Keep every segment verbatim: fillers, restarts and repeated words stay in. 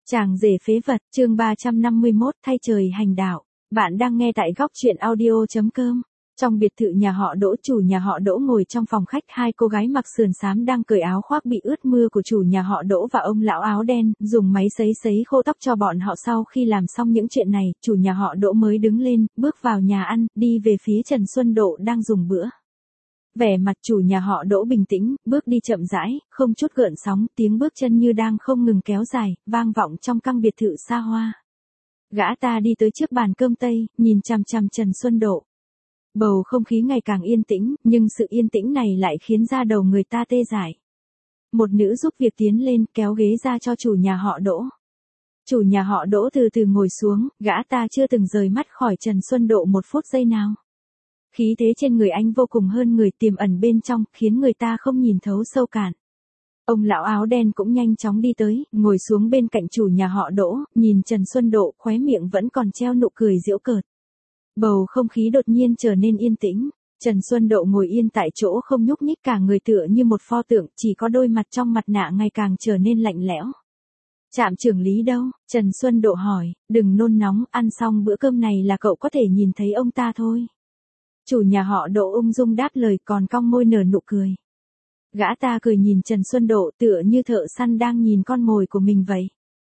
Chàng rể phế vật, chương ba trăm năm mươi mốt, thay trời hành đạo. Bạn đang nghe tại góc truyện audio chấm com. Trong biệt thự nhà họ Đỗ, chủ nhà họ Đỗ ngồi trong phòng khách, hai cô gái mặc sườn xám đang cởi áo khoác bị ướt mưa của chủ nhà họ Đỗ và ông lão áo đen, dùng máy sấy sấy khô tóc cho bọn họ. Sau khi làm xong những chuyện này, chủ nhà họ Đỗ mới đứng lên, bước vào nhà ăn, đi về phía Trần Xuân Độ đang dùng bữa. Vẻ mặt chủ nhà họ Đỗ bình tĩnh, bước đi chậm rãi, không chút gợn sóng, tiếng bước chân như đang không ngừng kéo dài, vang vọng trong căn biệt thự xa hoa. Gã ta đi tới trước bàn cơm tây, nhìn chằm chằm Trần Xuân Độ. Bầu không khí ngày càng yên tĩnh, nhưng sự yên tĩnh này lại khiến da đầu người ta tê dại. Một nữ giúp việc tiến lên, kéo ghế ra cho chủ nhà họ Đỗ. Chủ nhà họ Đỗ từ từ ngồi xuống, gã ta chưa từng rời mắt khỏi Trần Xuân Độ một phút giây nào. Khí thế trên người anh vô cùng hơn người, tiềm ẩn bên trong, khiến người ta không nhìn thấu sâu cạn. Ông lão áo đen cũng nhanh chóng đi tới, ngồi xuống bên cạnh chủ nhà họ Đỗ, nhìn Trần Xuân Độ, khóe miệng vẫn còn treo nụ cười giễu cợt. Bầu không khí đột nhiên trở nên yên tĩnh. Trần Xuân Độ ngồi yên tại chỗ không nhúc nhích, cả người tựa như một pho tượng, chỉ có đôi mặt trong mặt nạ ngày càng trở nên lạnh lẽo. Trạm trưởng Lý đâu? Trần Xuân Độ hỏi. Đừng nôn nóng, ăn xong bữa cơm này là cậu có thể nhìn thấy ông ta thôi. Chủ nhà họ Đỗ ung dung đáp lời, còn cong môi nở nụ cười. Gã ta cười nhìn Trần Xuân Độ tựa như thợ săn đang nhìn con mồi của mình vậy.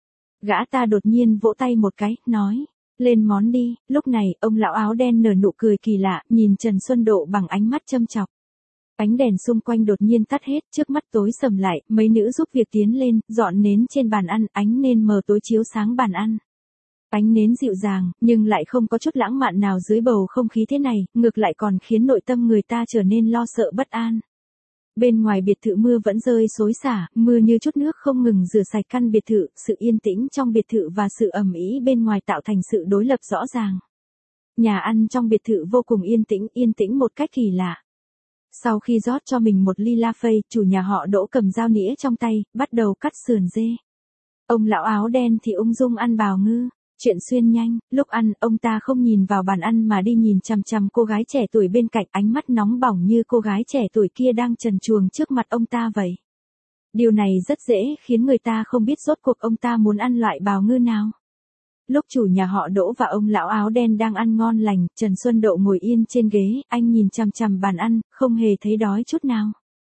Gã ta đột nhiên vỗ tay một cái, nói, lên món đi. Lúc này, ông lão áo đen nở nụ cười kỳ lạ, nhìn Trần Xuân Độ bằng ánh mắt châm chọc. Ánh đèn xung quanh đột nhiên tắt hết, trước mắt tối sầm lại, mấy nữ giúp việc tiến lên, dọn nến trên bàn ăn, ánh nến mờ tối chiếu sáng bàn ăn. Ánh nến dịu dàng, nhưng lại không có chút lãng mạn nào dưới bầu không khí thế này, ngược lại còn khiến nội tâm người ta trở nên lo sợ bất an. Bên ngoài biệt thự mưa vẫn rơi xối xả, mưa như chút nước không ngừng rửa sạch căn biệt thự, sự yên tĩnh trong biệt thự và sự ầm ĩ bên ngoài tạo thành sự đối lập rõ ràng. Nhà ăn trong biệt thự vô cùng yên tĩnh, yên tĩnh một cách kỳ lạ. Sau khi rót cho mình một ly la phây, chủ nhà họ Đỗ cầm dao nĩa trong tay, bắt đầu cắt sườn dê. Ông lão áo đen thì ung dung ăn bào ngư. Chuyện xuyên nhanh, lúc ăn, ông ta không nhìn vào bàn ăn mà đi nhìn chằm chằm cô gái trẻ tuổi bên cạnh, ánh mắt nóng bỏng như cô gái trẻ tuổi kia đang trần truồng trước mặt ông ta vậy. Điều này rất dễ khiến người ta không biết rốt cuộc ông ta muốn ăn loại bào ngư nào. Lúc chủ nhà họ Đỗ và ông lão áo đen đang ăn ngon lành, Trần Xuân Độ ngồi yên trên ghế, anh nhìn chằm chằm bàn ăn, không hề thấy đói chút nào.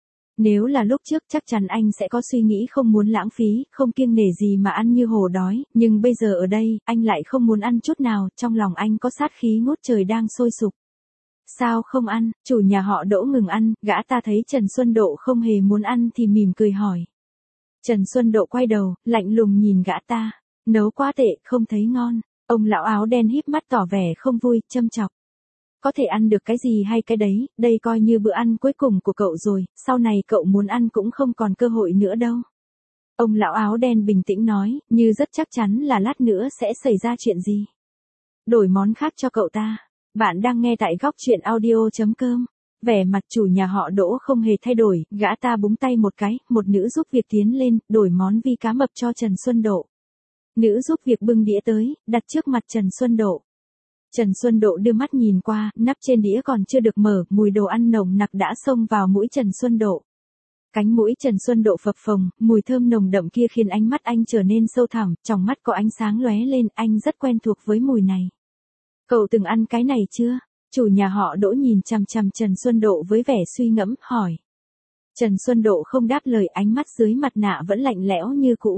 Nếu là lúc trước chắc chắn anh sẽ có suy nghĩ không muốn lãng phí, không kiêng nể gì mà ăn như hổ đói, nhưng bây giờ ở đây, anh lại không muốn ăn chút nào, trong lòng anh có sát khí ngút trời đang sôi sục. Sao không ăn? Chủ nhà họ Đỗ ngừng ăn, gã ta thấy Trần Xuân Độ không hề muốn ăn thì mỉm cười hỏi. Trần Xuân Độ quay đầu, lạnh lùng nhìn gã ta. Nấu quá tệ, không thấy ngon. Ông lão áo đen híp mắt tỏ vẻ không vui, châm chọc. Có thể ăn được cái gì hay cái đấy, đây coi như bữa ăn cuối cùng của cậu rồi, sau này cậu muốn ăn cũng không còn cơ hội nữa đâu. Ông lão áo đen bình tĩnh nói, như rất chắc chắn là lát nữa sẽ xảy ra chuyện gì. Đổi món khác cho cậu ta. Bạn đang nghe tại góc truyện audio chấm com. Vẻ mặt chủ nhà họ Đỗ không hề thay đổi, gã ta búng tay một cái, một nữ giúp việc tiến lên, đổi món vi cá mập cho Trần Xuân Độ. Nữ giúp việc bưng đĩa tới, đặt trước mặt Trần Xuân Độ. Trần Xuân Độ đưa mắt nhìn qua, nắp trên đĩa còn chưa được mở, mùi đồ ăn nồng nặc đã xông vào mũi Trần Xuân Độ. Cánh mũi Trần Xuân Độ phập phồng, mùi thơm nồng đậm kia khiến ánh mắt anh trở nên sâu thẳm, trong mắt có ánh sáng lóe lên, anh rất quen thuộc với mùi này. Cậu từng ăn cái này chưa? Chủ nhà họ Đỗ nhìn chằm chằm Trần Xuân Độ với vẻ suy ngẫm, hỏi. Trần Xuân Độ không đáp lời, ánh mắt dưới mặt nạ vẫn lạnh lẽo như cũ.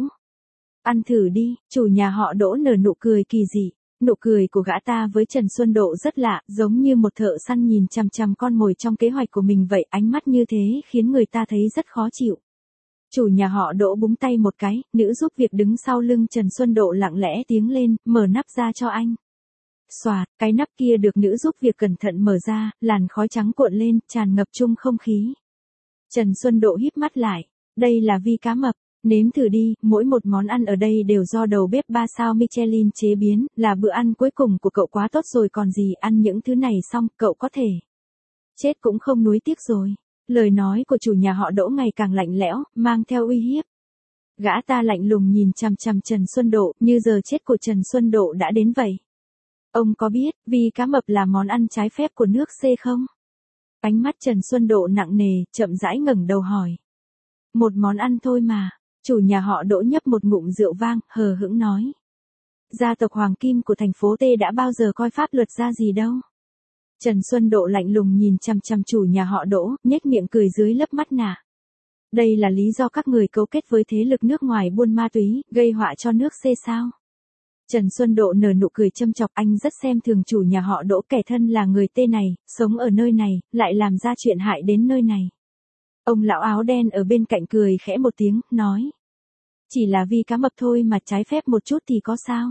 Ăn thử đi, chủ nhà họ Đỗ nở nụ cười kỳ dị. Nụ cười của gã ta với Trần Xuân Độ rất lạ, giống như một thợ săn nhìn chằm chằm con mồi trong kế hoạch của mình vậy, ánh mắt như thế khiến người ta thấy rất khó chịu. Chủ nhà họ Đỗ búng tay một cái, nữ giúp việc đứng sau lưng Trần Xuân Độ lặng lẽ tiến lên, mở nắp ra cho anh. Xoạt, cái nắp kia được nữ giúp việc cẩn thận mở ra, làn khói trắng cuộn lên, tràn ngập chung không khí. Trần Xuân Độ híp mắt lại, đây là vi cá mập. Nếm thử đi, mỗi một món ăn ở đây đều do đầu bếp ba sao Michelin chế biến, là bữa ăn cuối cùng của cậu, quá tốt rồi còn gì, ăn những thứ này xong, cậu có thể chết cũng không nuối tiếc rồi. Lời nói của chủ nhà họ Đỗ ngày càng lạnh lẽo, mang theo uy hiếp. Gã ta lạnh lùng nhìn chằm chằm Trần Xuân Độ, như giờ chết của Trần Xuân Độ đã đến vậy. Ông có biết, vi cá mập là món ăn trái phép của nước C không? Ánh mắt Trần Xuân Độ nặng nề, chậm rãi ngẩng đầu hỏi. Một món ăn thôi mà. Chủ nhà họ Đỗ nhấp một ngụm rượu vang, hờ hững nói. Gia tộc Hoàng Kim của thành phố T đã bao giờ coi pháp luật ra gì đâu. Trần Xuân Độ lạnh lùng nhìn chằm chằm chủ nhà họ Đỗ, nhếch miệng cười dưới lớp mắt nạ. Đây là lý do các người cấu kết với thế lực nước ngoài buôn ma túy, gây họa cho nước C sao? Trần Xuân Độ nở nụ cười châm chọc, anh rất xem thường chủ nhà họ Đỗ, kẻ thân là người T này, sống ở nơi này, lại làm ra chuyện hại đến nơi này. Ông lão áo đen ở bên cạnh cười khẽ một tiếng, nói. Chỉ là vì cá mập thôi mà trái phép một chút thì có sao?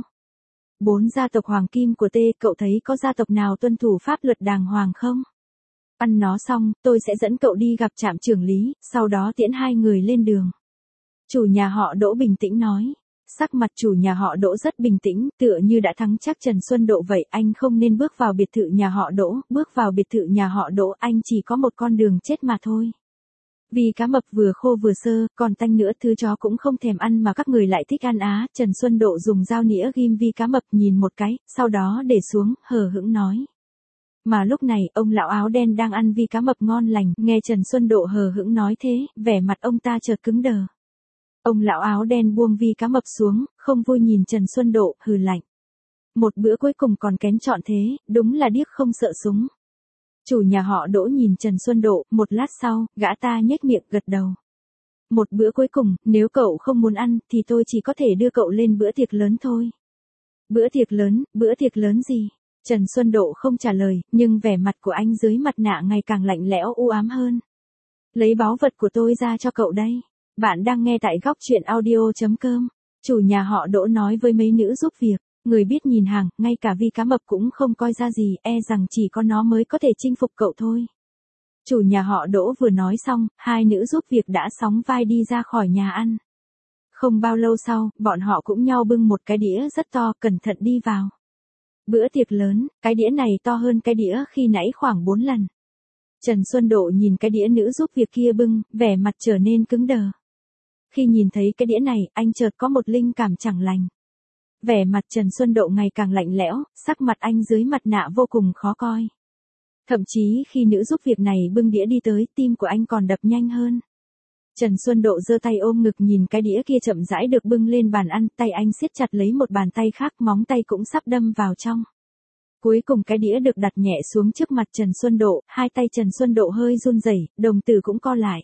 Bốn gia tộc Hoàng Kim của T, cậu thấy có gia tộc nào tuân thủ pháp luật đàng hoàng không? Ăn nó xong, tôi sẽ dẫn cậu đi gặp trạm trưởng lý, sau đó tiễn hai người lên đường. Chủ nhà họ Đỗ bình tĩnh nói. Sắc mặt chủ nhà họ Đỗ rất bình tĩnh, tựa như đã thắng chắc Trần Xuân Độ vậy, anh không nên bước vào biệt thự nhà họ Đỗ, bước vào biệt thự nhà họ Đỗ anh chỉ có một con đường chết mà thôi. Vì cá mập vừa khô vừa sơ, còn tanh nữa, thứ chó cũng không thèm ăn mà các người lại thích ăn á. Trần Xuân Độ dùng dao nĩa ghim vi cá mập nhìn một cái, sau đó để xuống, hờ hững nói. Mà lúc này, ông lão áo đen đang ăn vi cá mập ngon lành, nghe Trần Xuân Độ hờ hững nói thế, vẻ mặt ông ta chợt cứng đờ. Ông lão áo đen buông vi cá mập xuống, không vui nhìn Trần Xuân Độ, hừ lạnh. Một bữa cuối cùng còn kén chọn thế, đúng là điếc không sợ súng. Chủ nhà họ Đỗ nhìn Trần Xuân Độ, một lát sau, gã ta nhếch miệng gật đầu. Một bữa cuối cùng, nếu cậu không muốn ăn, thì tôi chỉ có thể đưa cậu lên bữa tiệc lớn thôi. Bữa tiệc lớn, bữa tiệc lớn gì? Trần Xuân Độ không trả lời, nhưng vẻ mặt của anh dưới mặt nạ ngày càng lạnh lẽo u ám hơn. Lấy báu vật của tôi ra cho cậu đây. Bạn đang nghe tại góc truyện audio chấm com. Chủ nhà họ Đỗ nói với mấy nữ giúp việc. Người biết nhìn hàng, ngay cả vi cá mập cũng không coi ra gì, e rằng chỉ có nó mới có thể chinh phục cậu thôi. Chủ nhà họ Đỗ vừa nói xong, hai nữ giúp việc đã sóng vai đi ra khỏi nhà ăn. Không bao lâu sau, bọn họ cũng nhau bưng một cái đĩa rất to, cẩn thận đi vào. Bữa tiệc lớn, cái đĩa này to hơn cái đĩa khi nãy khoảng bốn lần. Trần Xuân Độ nhìn cái đĩa nữ giúp việc kia bưng, vẻ mặt trở nên cứng đờ. Khi nhìn thấy cái đĩa này, anh chợt có một linh cảm chẳng lành. Vẻ mặt Trần Xuân Độ ngày càng lạnh lẽo, sắc mặt anh dưới mặt nạ vô cùng khó coi. Thậm chí khi nữ giúp việc này bưng đĩa đi tới, tim của anh còn đập nhanh hơn. Trần Xuân Độ giơ tay ôm ngực nhìn cái đĩa kia chậm rãi được bưng lên bàn ăn, tay anh siết chặt lấy một bàn tay khác, móng tay cũng sắp đâm vào trong. Cuối cùng cái đĩa được đặt nhẹ xuống trước mặt Trần Xuân Độ, hai tay Trần Xuân Độ hơi run rẩy, đồng tử cũng co lại.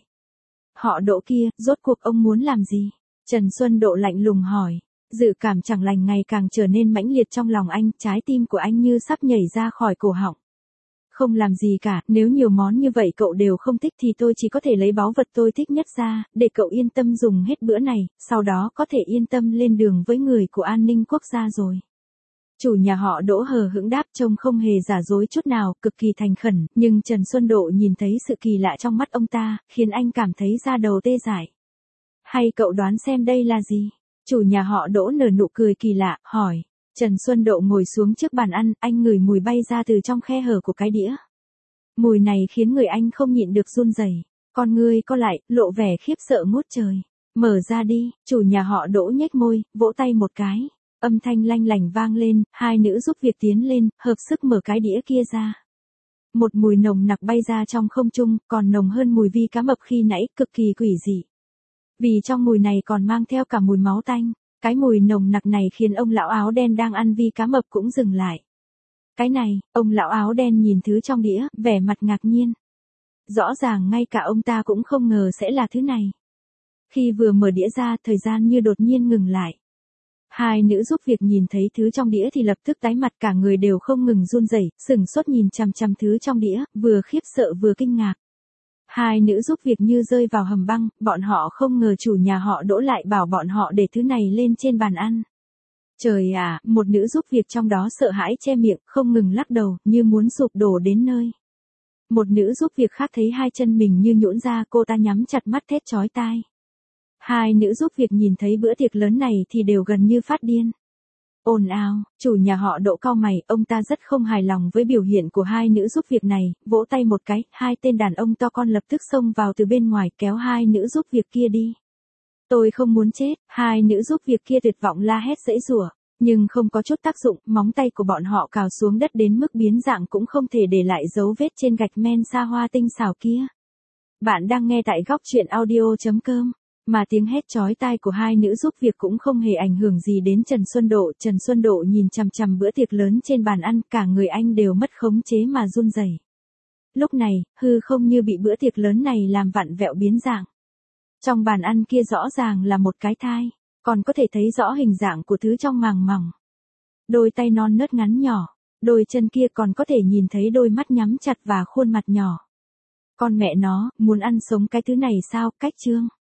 Họ Đỗ kia, rốt cuộc ông muốn làm gì? Trần Xuân Độ lạnh lùng hỏi. Dự cảm chẳng lành ngày càng trở nên mãnh liệt trong lòng anh, trái tim của anh như sắp nhảy ra khỏi cổ họng. Không làm gì cả, nếu nhiều món như vậy cậu đều không thích thì tôi chỉ có thể lấy báu vật tôi thích nhất ra, để cậu yên tâm dùng hết bữa này, sau đó có thể yên tâm lên đường với người của an ninh quốc gia rồi. Chủ nhà họ Đỗ hờ hững đáp, trông không hề giả dối chút nào, cực kỳ thành khẩn, nhưng Trần Xuân Độ nhìn thấy sự kỳ lạ trong mắt ông ta, khiến anh cảm thấy da đầu tê dại. Hay cậu đoán xem đây là gì? Chủ nhà họ Đỗ nở nụ cười kỳ lạ, hỏi. Trần Xuân Độ ngồi xuống trước bàn ăn, anh ngửi mùi bay ra từ trong khe hở của cái đĩa. Mùi này khiến người anh không nhịn được run rẩy, con ngươi co lại, lộ vẻ khiếp sợ ngút trời. Mở ra đi, chủ nhà họ Đỗ nhếch môi, vỗ tay một cái. Âm thanh lanh lảnh vang lên, hai nữ giúp việc tiến lên, hợp sức mở cái đĩa kia ra. Một mùi nồng nặc bay ra trong không trung, còn nồng hơn mùi vi cá mập khi nãy, cực kỳ quỷ dị. Vì trong mùi này còn mang theo cả mùi máu tanh. Cái mùi nồng nặc này khiến ông lão áo đen đang ăn vi cá mập cũng dừng lại. Cái này, ông lão áo đen nhìn thứ trong đĩa, vẻ mặt ngạc nhiên. Rõ ràng ngay cả ông ta cũng không ngờ sẽ là thứ này. Khi vừa mở đĩa ra, thời gian như đột nhiên ngừng lại. Hai nữ giúp việc nhìn thấy thứ trong đĩa thì lập tức tái mặt, cả người đều không ngừng run rẩy, sửng sốt nhìn chằm chằm thứ trong đĩa, vừa khiếp sợ vừa kinh ngạc. Hai nữ giúp việc như rơi vào hầm băng, bọn họ không ngờ chủ nhà họ Đỗ lại bảo bọn họ để thứ này lên trên bàn ăn. Trời à, một nữ giúp việc trong đó sợ hãi che miệng, không ngừng lắc đầu, như muốn sụp đổ đến nơi. Một nữ giúp việc khác thấy hai chân mình như nhũn ra, cô ta nhắm chặt mắt thét chói tai. Hai nữ giúp việc nhìn thấy bữa tiệc lớn này thì đều gần như phát điên. Ồn ào, chủ nhà họ Đỗ cau mày, ông ta rất không hài lòng với biểu hiện của hai nữ giúp việc này, vỗ tay một cái, hai tên đàn ông to con lập tức xông vào từ bên ngoài kéo hai nữ giúp việc kia đi. Tôi không muốn chết, hai nữ giúp việc kia tuyệt vọng la hét giãy giụa, nhưng không có chút tác dụng, móng tay của bọn họ cào xuống đất đến mức biến dạng cũng không thể để lại dấu vết trên gạch men sa hoa tinh xảo kia. Bạn đang nghe tại góc truyện audio chấm com. Mà tiếng hét chói tai của hai nữ giúp việc cũng không hề ảnh hưởng gì đến Trần Xuân Độ. Trần Xuân Độ nhìn chằm chằm bữa tiệc lớn trên bàn ăn, cả người anh đều mất khống chế mà run rẩy. Lúc này, hư không như bị bữa tiệc lớn này làm vặn vẹo biến dạng. Trong bàn ăn kia rõ ràng là một cái thai, còn có thể thấy rõ hình dạng của thứ trong màng mỏng. Đôi tay non nớt ngắn nhỏ, đôi chân kia còn có thể nhìn thấy đôi mắt nhắm chặt và khuôn mặt nhỏ. Con mẹ nó, muốn ăn sống cái thứ này sao, cách trương.